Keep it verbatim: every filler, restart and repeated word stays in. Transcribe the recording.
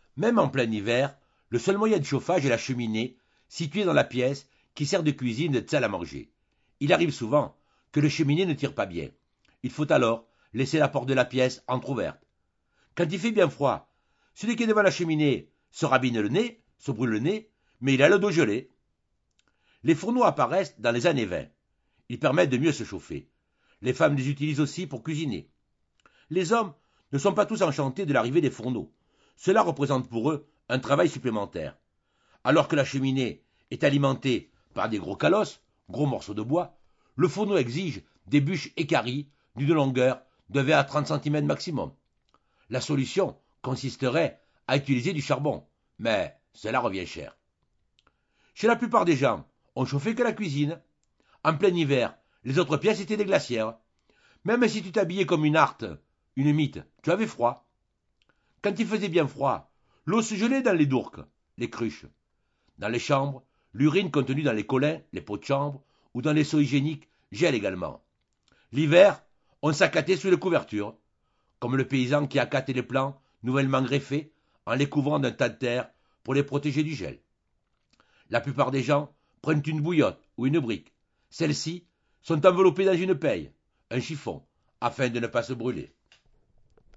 Même en plein hiver, le seul moyen de chauffage est la cheminée, située dans la pièce qui sert de cuisine et de salle à manger. Il arrive souvent que le cheminée ne tire pas bien. Il faut alors laisser la porte de la pièce entr'ouverte. Quand il fait bien froid, celui qui est devant la cheminée se rabine le nez, se brûle le nez, mais il a le dos gelé. Les fourneaux apparaissent dans les années vingt. Ils permettent de mieux se chauffer. Les femmes les utilisent aussi pour cuisiner. Les hommes ne sont pas tous enchantés de l'arrivée des fourneaux. Cela représente pour eux un travail supplémentaire. Alors que la cheminée est alimentée par des gros calosses, gros morceaux de bois, le fourneau exige des bûches équarries d'une longueur de vingt à trente centimètres maximum. La solution consisterait à utiliser du charbon, mais cela revient cher. Chez la plupart des gens, on chauffait que la cuisine. En plein hiver, les autres pièces étaient des glacières. Même si tu t'habillais comme une arte, une mythe, tu avais froid. Quand il faisait bien froid, l'eau se gelait dans les dourques, les cruches. Dans les chambres, l'urine contenue dans les collins, les pots de chambre ou dans les seaux hygiéniques gèle également. L'hiver, on s'accatait sous les couvertures, comme le paysan qui accatte les plants nouvellement greffés en les couvrant d'un tas de terre pour les protéger du gel. La plupart des gens prennent une bouillotte ou une brique. Celles-ci sont enveloppées dans une paille, un chiffon, afin de ne pas se brûler.